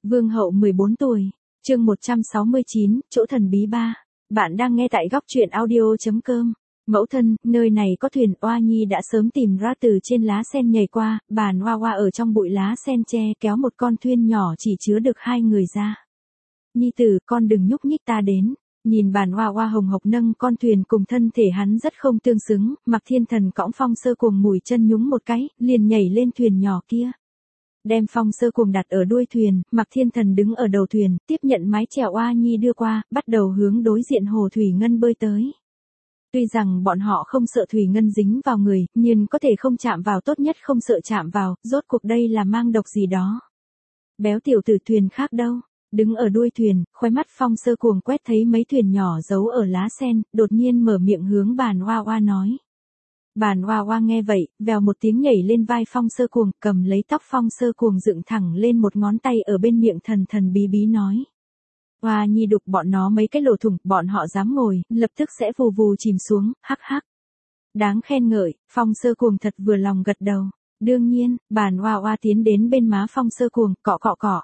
Vương hậu 14 tuổi, chương 169, chỗ thần bí 3. Bạn đang nghe tại góc truyện audio.com. Mẫu thân, nơi này có thuyền. Oa Nhi đã sớm tìm ra từ trên lá sen nhảy qua, bàn Hoa Hoa ở trong bụi lá sen tre kéo một con thuyền nhỏ chỉ chứa được 2 người ra. Nhi tử, con đừng nhúc nhích, ta đến. Nhìn bàn Hoa Hoa hồng hộc nâng con thuyền cùng thân thể hắn rất không tương xứng, Mạc Thiên Thần cõng Phong Sơ Cuồng mùi chân nhúng một cái, liền nhảy lên thuyền nhỏ kia. Đem Phong Sơ Cuồng đặt ở đuôi thuyền, Mạc Thiên Thần đứng ở đầu thuyền, tiếp nhận mái chèo Oa Nhi đưa qua, bắt đầu hướng đối diện hồ thủy ngân bơi tới. Tuy rằng bọn họ không sợ thủy ngân dính vào người, nhưng có thể không chạm vào tốt nhất không sợ chạm vào, rốt cuộc đây là mang độc gì đó. Béo tiểu tử thuyền khác đâu? Đứng ở đuôi thuyền, khóe mắt Phong Sơ Cuồng quét thấy mấy thuyền nhỏ giấu ở lá sen, đột nhiên mở miệng hướng bàn Hoa Hoa nói. Bàn Hoa Hoa nghe vậy, vèo một tiếng nhảy lên vai Phong Sơ Cuồng, cầm lấy tóc Phong Sơ Cuồng dựng thẳng lên một ngón tay ở bên miệng thần thần bí bí nói. Hoa Nhi đục bọn nó mấy cái lỗ thủng, bọn họ dám ngồi, lập tức sẽ vù vù chìm xuống, hắc hắc. Đáng khen ngợi, Phong Sơ Cuồng thật vừa lòng gật đầu. Đương nhiên, bàn Hoa Hoa tiến đến bên má Phong Sơ Cuồng, cọ cọ cọ.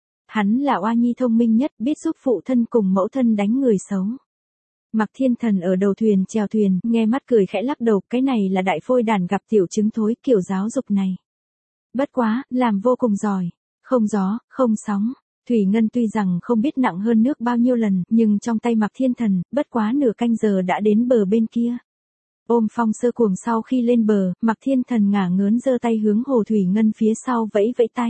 Hắn là Oa Nhi thông minh nhất, biết giúp phụ thân cùng mẫu thân đánh người xấu. Mạc Thiên Thần ở đầu thuyền chèo thuyền, nghe mắt cười khẽ lắc đầu, cái này là đại phôi đàn gặp tiểu trứng thối, kiểu giáo dục này. Bất quá, làm vô cùng giỏi. Không gió, không sóng. Thủy ngân tuy rằng không biết nặng hơn nước bao nhiêu lần, nhưng trong tay Mạc Thiên Thần, bất quá nửa canh giờ đã đến bờ bên kia. Ôm Phong Sơ Cuồng sau khi lên bờ, Mạc Thiên Thần ngả ngớn giơ tay hướng hồ thủy ngân phía sau vẫy vẫy tay.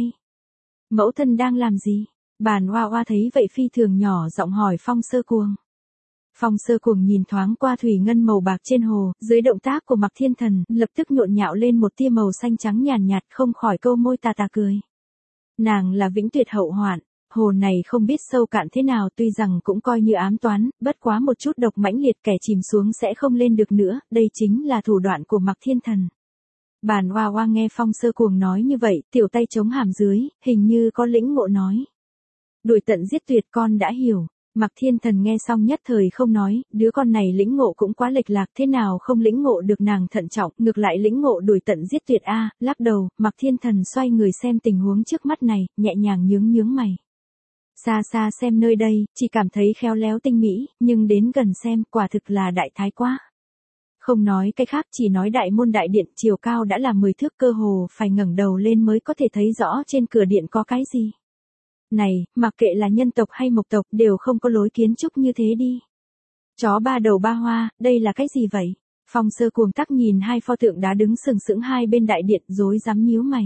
Mẫu thân đang làm gì? Bàn Hoa Hoa thấy vậy phi thường nhỏ giọng hỏi Phong Sơ Cuồng. Phong Sơ Cuồng nhìn thoáng qua thủy ngân màu bạc trên hồ, dưới động tác của Mạc Thiên Thần, lập tức nhộn nhạo lên một tia màu xanh trắng nhàn nhạt, không khỏi câu môi tà tà cười. Nàng là Vĩnh Tuyệt hậu hoạn, hồ này không biết sâu cạn thế nào, tuy rằng cũng coi như ám toán, bất quá một chút độc mãnh liệt, kẻ chìm xuống sẽ không lên được nữa, đây chính là thủ đoạn của Mạc Thiên Thần. Bàn Hoa Hoa nghe Phong Sơ Cuồng nói như vậy, tiểu tay chống hàm dưới, hình như có lĩnh ngộ nói. Đuổi tận giết tuyệt, con đã hiểu. Mạc Thiên Thần nghe xong nhất thời không nói, đứa con này lĩnh ngộ cũng quá lệch lạc, thế nào không lĩnh ngộ được, nàng thận trọng, ngược lại lĩnh ngộ đuổi tận giết tuyệt a. Lắc đầu, Mạc Thiên Thần xoay người xem tình huống trước mắt này, nhẹ nhàng nhướng mày. Xa xa xem nơi đây, chỉ cảm thấy khéo léo tinh mỹ, nhưng đến gần xem, quả thực là đại thái quá. Không nói cái khác, chỉ nói đại môn đại điện chiều cao đã là 10 thước, cơ hồ phải ngẩng đầu lên mới có thể thấy rõ trên cửa điện có cái gì. Này, mặc kệ là nhân tộc hay mộc tộc đều không có lối kiến trúc như thế đi. Chó ba đầu ba hoa, đây là cái gì vậy? Phong Sơ Cuồng tắc nhìn hai pho tượng đá đứng sừng sững hai bên đại điện, rối rắm nhíu mày.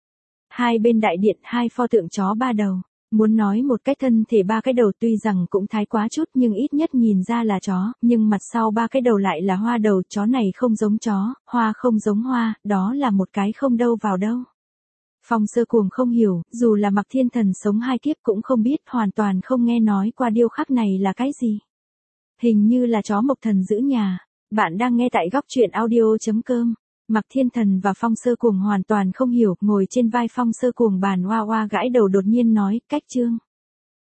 Hai bên đại điện hai pho tượng chó ba đầu. Muốn nói một cái thân thể ba cái đầu tuy rằng cũng thái quá chút, nhưng ít nhất nhìn ra là chó, nhưng mặt sau ba cái đầu lại là hoa đầu, chó này không giống chó, hoa không giống hoa, đó là một cái không đâu vào đâu. Phong Sơ Cuồng không hiểu, dù là Mạc Thiên Thần sống 2 kiếp cũng không biết, hoàn toàn không nghe nói qua điêu khắc này là cái gì. Hình như là chó Mộc Thần giữ nhà. Bạn đang nghe tại góc truyện audio.com. Mạc Thiên Thần và Phong Sơ Cuồng hoàn toàn không hiểu, ngồi trên vai Phong Sơ Cuồng bàn Hoa Hoa gãi đầu đột nhiên nói, cách chương.